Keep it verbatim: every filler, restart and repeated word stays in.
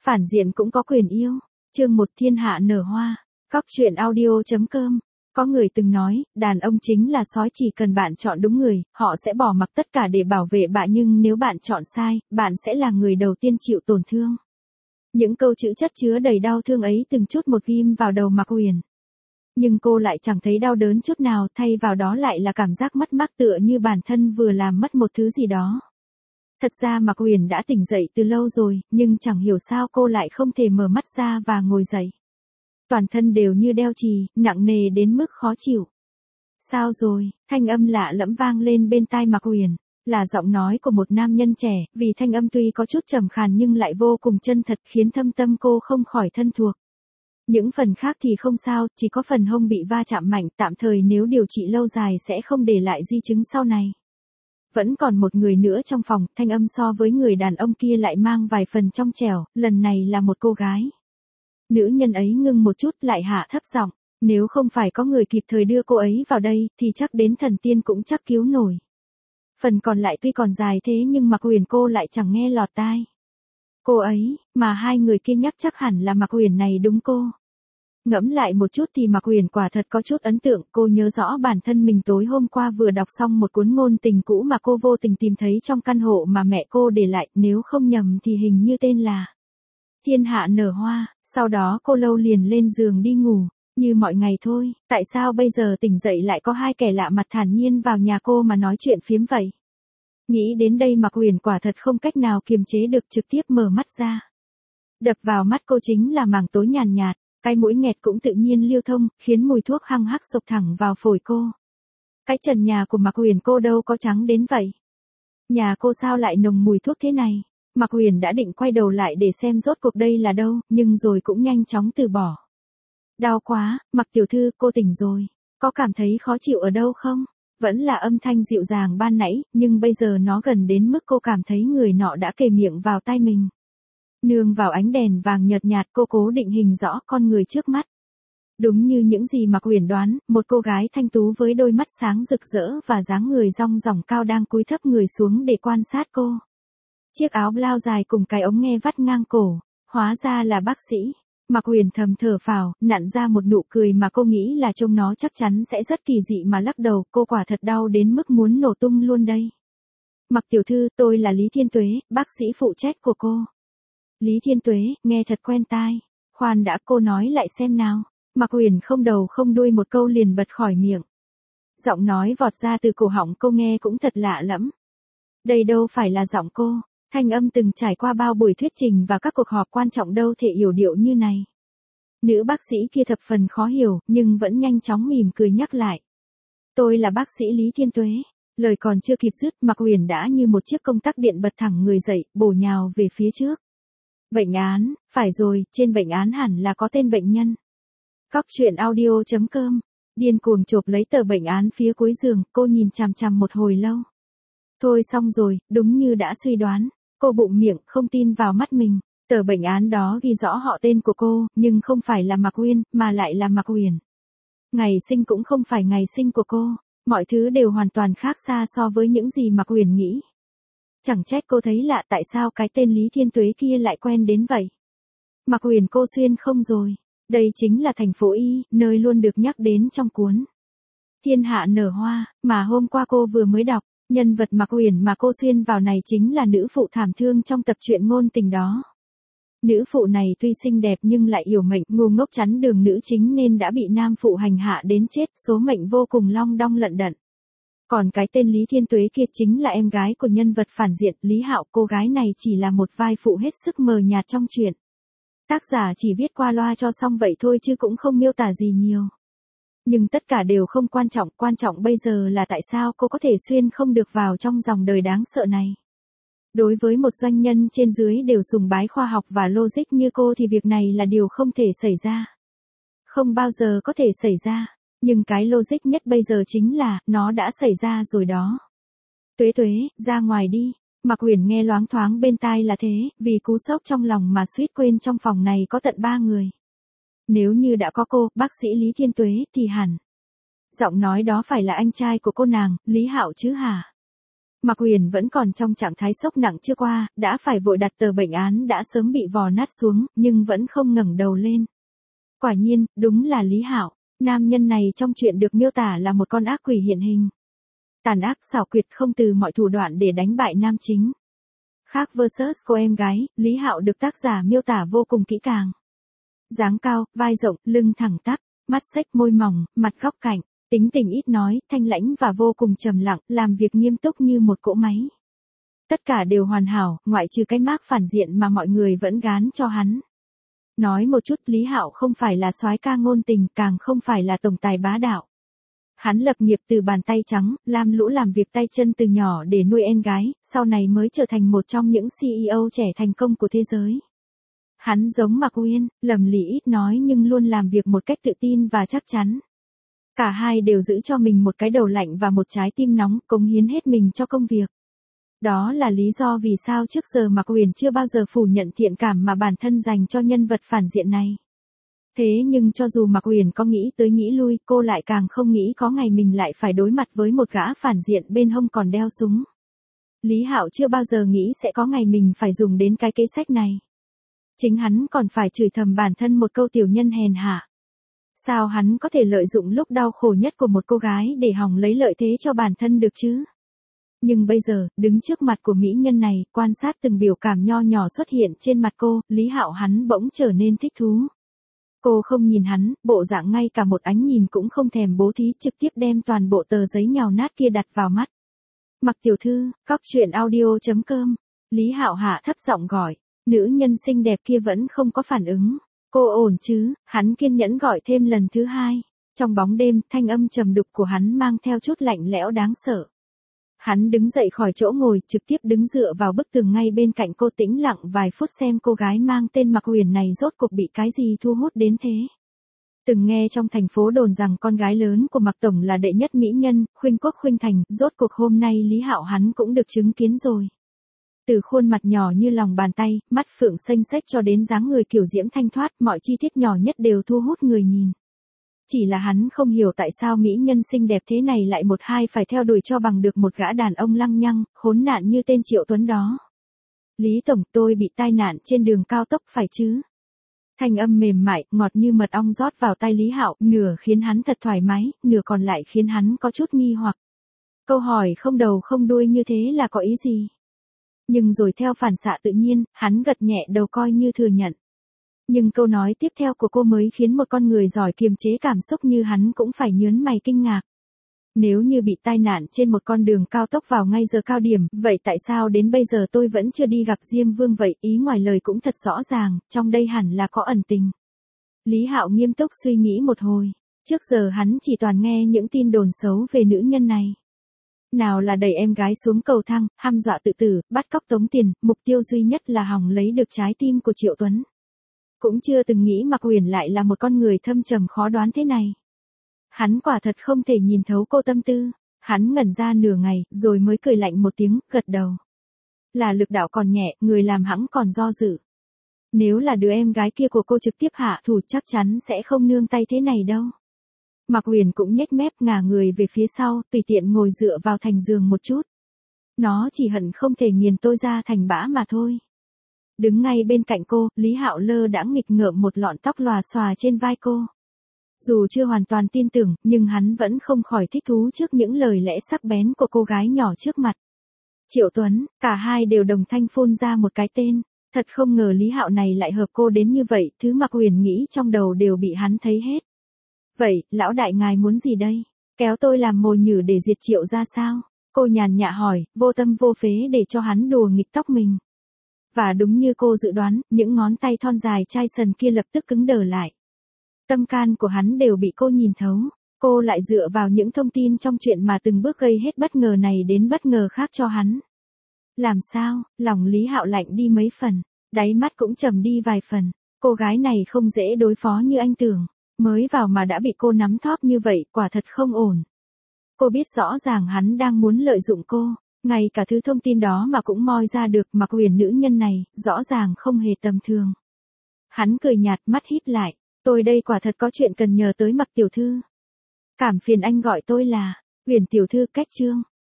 Phản diện cũng có quyền yêu. Chương một Thiên hạ nở hoa. Cóc truyện audio.com. Có người từng nói, đàn ông chính là sói, chỉ cần bạn chọn đúng người, họ sẽ bỏ mặc tất cả để bảo vệ bạn, nhưng nếu bạn chọn sai, bạn sẽ là người đầu tiên chịu tổn thương. Những câu chữ chất chứa đầy đau thương ấy từng chút một ghim vào đầu Mạc Uyển. Nhưng cô lại chẳng thấy đau đớn chút nào, thay vào đó lại là cảm giác mất mát, tựa như bản thân vừa làm mất một thứ gì đó. Thật ra Mạc Uyển đã tỉnh dậy từ lâu rồi, nhưng chẳng hiểu sao cô lại không thể mở mắt ra và ngồi dậy. Toàn thân đều như đeo chì, nặng nề đến mức khó chịu. Sao rồi? Thanh âm lạ lẫm vang lên bên tai Mạc Uyển, là giọng nói của một nam nhân trẻ, vì thanh âm tuy có chút trầm khàn nhưng lại vô cùng chân thật, khiến thâm tâm cô không khỏi thân thuộc. Những phần khác thì không sao, chỉ có phần hông bị va chạm mạnh, tạm thời nếu điều trị lâu dài sẽ không để lại di chứng sau này. Vẫn còn một người nữa trong phòng, thanh âm so với người đàn ông kia lại mang vài phần trong trẻo, lần này là một cô gái. Nữ nhân ấy ngưng một chút lại hạ thấp giọng, nếu không phải có người kịp thời đưa cô ấy vào đây, thì chắc đến thần tiên cũng chắc cứu nổi. Phần còn lại tuy còn dài thế nhưng Mạc Uyển cô lại chẳng nghe lọt tai. Cô ấy, mà hai người kia nhắc chắc hẳn là Mạc Uyển này đúng cô. Ngẫm lại một chút thì Mạc Uyển quả thật có chút ấn tượng, cô nhớ rõ bản thân mình tối hôm qua vừa đọc xong một cuốn ngôn tình cũ mà cô vô tình tìm thấy trong căn hộ mà mẹ cô để lại, nếu không nhầm thì hình như tên là Thiên hạ nở hoa. Sau đó cô lâu liền lên giường đi ngủ, như mọi ngày thôi. Tại sao bây giờ tỉnh dậy lại có hai kẻ lạ mặt thản nhiên vào nhà cô mà nói chuyện phiếm vậy? Nghĩ đến đây Mạc Uyển quả thật không cách nào kiềm chế được, trực tiếp mở mắt ra. Đập vào mắt cô chính là mảng tối nhàn nhạt, cái mũi nghẹt cũng tự nhiên lưu thông, khiến mùi thuốc hăng hắc xộc thẳng vào phổi cô. Cái trần nhà của Mạc Uyển cô đâu có trắng đến vậy. Nhà cô sao lại nồng mùi thuốc thế này? Mạc Uyển đã định quay đầu lại để xem rốt cuộc đây là đâu, nhưng rồi cũng nhanh chóng từ bỏ. Đau quá, Mạc tiểu thư, cô tỉnh rồi. Có cảm thấy khó chịu ở đâu không? Vẫn là âm thanh dịu dàng ban nãy, nhưng bây giờ nó gần đến mức cô cảm thấy người nọ đã kề miệng vào tai mình. Nương vào ánh đèn vàng nhợt nhạt, cô cố định hình rõ con người trước mắt. Đúng như những gì Mạc Uyển đoán, một cô gái thanh tú với đôi mắt sáng rực rỡ và dáng người dong dỏng cao đang cúi thấp người xuống để quan sát cô. Chiếc áo blau dài cùng cái ống nghe vắt ngang cổ, hóa ra là bác sĩ. Mạc Uyển thầm thở phào, nặn ra một nụ cười mà cô nghĩ là trông nó chắc chắn sẽ rất kỳ dị mà lắc đầu, cô quả thật đau đến mức muốn nổ tung luôn đây. Mạc tiểu thư, tôi là Lý Thiên Tuế, bác sĩ phụ trách của cô. Lý Thiên Tuế, nghe thật quen tai. Khoan đã, cô nói lại xem nào. Mạc Uyển không đầu không đuôi một câu liền bật khỏi miệng. Giọng nói vọt ra từ cổ họng cô nghe cũng thật lạ lẫm. Đây đâu phải là giọng cô. Thanh âm từng trải qua bao buổi thuyết trình và các cuộc họp quan trọng đâu thể yểu điệu như này. Nữ bác sĩ kia thập phần khó hiểu, nhưng vẫn nhanh chóng mỉm cười nhắc lại. Tôi là bác sĩ Lý Thiên Tuế. Lời còn chưa kịp dứt, Mạc Uyển đã như một chiếc công tắc điện bật thẳng người dậy, bổ nhào về phía trước. Bệnh án, phải rồi, trên bệnh án hẳn là có tên bệnh nhân. Cóc truyện audio.com. Điên cuồng chộp lấy tờ bệnh án phía cuối giường, cô nhìn chằm chằm một hồi lâu. Thôi xong rồi, đúng như đã suy đoán. Cô bụng miệng, không tin vào mắt mình. Tờ bệnh án đó ghi rõ họ tên của cô, nhưng không phải là Mạc Uyên, mà lại là Mạc Uyển. Ngày sinh cũng không phải ngày sinh của cô. Mọi thứ đều hoàn toàn khác xa so với những gì Mạc Uyển nghĩ. Chẳng trách cô thấy lạ, tại sao cái tên Lý Thiên Tuế kia lại quen đến vậy. Mạc Uyển cô xuyên không rồi. Đây chính là thành phố Y, nơi luôn được nhắc đến trong cuốn Thiên hạ nở hoa, mà hôm qua cô vừa mới đọc. Nhân vật Mạc Uyển mà cô xuyên vào này chính là nữ phụ thảm thương trong tập truyện ngôn tình đó. Nữ phụ này tuy xinh đẹp nhưng lại yểu mệnh, ngu ngốc chắn đường nữ chính nên đã bị nam phụ hành hạ đến chết, số mệnh vô cùng long đong lận đận. Còn cái tên Lý Thiên Tuế kia chính là em gái của nhân vật phản diện Lý Hạo, cô gái này chỉ là một vai phụ hết sức mờ nhạt trong truyện. Tác giả chỉ viết qua loa cho xong vậy thôi chứ cũng không miêu tả gì nhiều. Nhưng tất cả đều không quan trọng, quan trọng bây giờ là tại sao cô có thể xuyên không được vào trong dòng đời đáng sợ này. Đối với một doanh nhân trên dưới đều sùng bái khoa học và logic như cô thì việc này là điều không thể xảy ra. Không bao giờ có thể xảy ra, nhưng cái logic nhất bây giờ chính là, nó đã xảy ra rồi đó. Tuế Tuế, ra ngoài đi. Mạc Uyển nghe loáng thoáng bên tai là thế, vì cú sốc trong lòng mà suýt quên trong phòng này có tận ba người. Nếu như đã có cô, bác sĩ Lý Thiên Tuế, thì hẳn giọng nói đó phải là anh trai của cô nàng, Lý Hạo chứ hả? Mạc Huyền vẫn còn trong trạng thái sốc nặng chưa qua, đã phải vội đặt tờ bệnh án đã sớm bị vò nát xuống, nhưng vẫn không ngẩng đầu lên. Quả nhiên, đúng là Lý Hạo, nam nhân này trong chuyện được miêu tả là một con ác quỷ hiện hình. Tàn ác xảo quyệt không từ mọi thủ đoạn để đánh bại nam chính. Khác versus cô em gái, Lý Hạo được tác giả miêu tả vô cùng kỹ càng. Dáng cao, vai rộng, lưng thẳng tắp, mắt xếch môi mỏng, mặt góc cạnh, tính tình ít nói, thanh lãnh và vô cùng trầm lặng, làm việc nghiêm túc như một cỗ máy. Tất cả đều hoàn hảo, ngoại trừ cái mác phản diện mà mọi người vẫn gán cho hắn. Nói một chút, Lý Hạo không phải là soái ca ngôn tình, càng không phải là tổng tài bá đạo. Hắn lập nghiệp từ bàn tay trắng, lam lũ làm việc tay chân từ nhỏ để nuôi em gái, sau này mới trở thành một trong những xê e ô trẻ thành công của thế giới. Hắn giống Mạc Uyên, lầm lì ít nói nhưng luôn làm việc một cách tự tin và chắc chắn. Cả hai đều giữ cho mình một cái đầu lạnh và một trái tim nóng, cống hiến hết mình cho công việc. Đó là lý do vì sao trước giờ Mạc Uyên chưa bao giờ phủ nhận thiện cảm mà bản thân dành cho nhân vật phản diện này. Thế nhưng cho dù Mạc Uyển có nghĩ tới nghĩ lui, cô lại càng không nghĩ có ngày mình lại phải đối mặt với một gã phản diện bên hông còn đeo súng. Lý Hạo chưa bao giờ nghĩ sẽ có ngày mình phải dùng đến cái kế sách này. Chính hắn còn phải chửi thầm bản thân một câu tiểu nhân hèn hạ. Sao hắn có thể lợi dụng lúc đau khổ nhất của một cô gái để hòng lấy lợi thế cho bản thân được chứ? Nhưng bây giờ, đứng trước mặt của mỹ nhân này, quan sát từng biểu cảm nho nhỏ xuất hiện trên mặt cô, Lý Hạo hắn bỗng trở nên thích thú. Cô không nhìn hắn, bộ dạng ngay cả một ánh nhìn cũng không thèm bố thí, trực tiếp đem toàn bộ tờ giấy nhào nát kia đặt vào mắt. Mặc tiểu thư, cóc truyện audio chấm com. Lý Hạo hạ thấp giọng gọi, nữ nhân xinh đẹp kia vẫn không có phản ứng. Cô ổn chứ? Hắn kiên nhẫn gọi thêm lần thứ hai. Trong bóng đêm, thanh âm trầm đục của hắn mang theo chút lạnh lẽo đáng sợ. Hắn đứng dậy khỏi chỗ ngồi, trực tiếp đứng dựa vào bức tường ngay bên cạnh cô, tĩnh lặng vài phút xem cô gái mang tên Mạc Uyển này rốt cuộc bị cái gì thu hút đến thế. Từng nghe trong thành phố đồn rằng con gái lớn của Mạc Tổng là đệ nhất mỹ nhân, khuynh quốc khuynh thành, rốt cuộc hôm nay Lý Hạo hắn cũng được chứng kiến rồi. Từ khuôn mặt nhỏ như lòng bàn tay, mắt phượng xanh xếch cho đến dáng người kiểu diễm thanh thoát, mọi chi tiết nhỏ nhất đều thu hút người nhìn. Chỉ là hắn không hiểu tại sao mỹ nhân xinh đẹp thế này lại một hai phải theo đuổi cho bằng được một gã đàn ông lăng nhăng, khốn nạn như tên Triệu Tuấn đó. Lý Tổng, tôi bị tai nạn trên đường cao tốc phải chứ? Thanh âm mềm mại, ngọt như mật ong rót vào tai Lý Hạo, nửa khiến hắn thật thoải mái, nửa còn lại khiến hắn có chút nghi hoặc. Câu hỏi không đầu không đuôi như thế là có ý gì? Nhưng rồi theo phản xạ tự nhiên, hắn gật nhẹ đầu coi như thừa nhận. Nhưng câu nói tiếp theo của cô mới khiến một con người giỏi kiềm chế cảm xúc như hắn cũng phải nhớn mày kinh ngạc. Nếu như bị tai nạn trên một con đường cao tốc vào ngay giờ cao điểm, vậy tại sao đến bây giờ tôi vẫn chưa đi gặp Diêm Vương vậy? Ý ngoài lời cũng thật rõ ràng, trong đây hẳn là có ẩn tình. Lý Hạo nghiêm túc suy nghĩ một hồi. Trước giờ hắn chỉ toàn nghe những tin đồn xấu về nữ nhân này. Nào là đẩy em gái xuống cầu thang, hăm dọa tự tử, bắt cóc tống tiền, mục tiêu duy nhất là hòng lấy được trái tim của Triệu Tuấn. Cũng chưa từng nghĩ Mạc Uyển lại là một con người thâm trầm khó đoán thế này. Hắn quả thật không thể nhìn thấu cô tâm tư. Hắn ngẩn ra nửa ngày, rồi mới cười lạnh một tiếng, gật đầu. Là lực đạo còn nhẹ, người làm hãng còn do dự. Nếu là đứa em gái kia của cô trực tiếp hạ thủ chắc chắn sẽ không nương tay thế này đâu. Mạc Uyển cũng nhếch mép ngả người về phía sau, tùy tiện ngồi dựa vào thành giường một chút. Nó chỉ hận không thể nghiền tôi ra thành bã mà thôi. Đứng ngay bên cạnh cô, Lý Hạo lơ đãng nghịch ngợm một lọn tóc lòa xòa trên vai cô. Dù chưa hoàn toàn tin tưởng, nhưng hắn vẫn không khỏi thích thú trước những lời lẽ sắc bén của cô gái nhỏ trước mặt. Triệu Tuấn, cả hai đều đồng thanh phun ra một cái tên. Thật không ngờ Lý Hạo này lại hợp cô đến như vậy, thứ Mạc Uyển nghĩ trong đầu đều bị hắn thấy hết. Vậy, lão đại ngài muốn gì đây? Kéo tôi làm mồi nhử để diệt Triệu ra sao? Cô nhàn nhạ hỏi, vô tâm vô phế để cho hắn đùa nghịch tóc mình. Và đúng như cô dự đoán, những ngón tay thon dài chai sần kia lập tức cứng đờ lại. Tâm can của hắn đều bị cô nhìn thấu. Cô lại dựa vào những thông tin trong chuyện mà từng bước gây hết bất ngờ này đến bất ngờ khác cho hắn. Làm sao, lòng Lý Hạo lạnh đi mấy phần, đáy mắt cũng trầm đi vài phần. Cô gái này không dễ đối phó như anh tưởng. Mới vào mà đã bị cô nắm thóp như vậy, quả thật không ổn. Cô biết rõ ràng hắn đang muốn lợi dụng cô. Ngay cả thứ thông tin đó mà cũng moi ra được, Mạc Uyển nữ nhân này, rõ ràng không hề tầm thường. Hắn cười nhạt, mắt híp lại. Tôi đây quả thật có chuyện cần nhờ tới Mạc tiểu thư. Cảm phiền anh gọi tôi là Uyển tiểu thư. Cách chương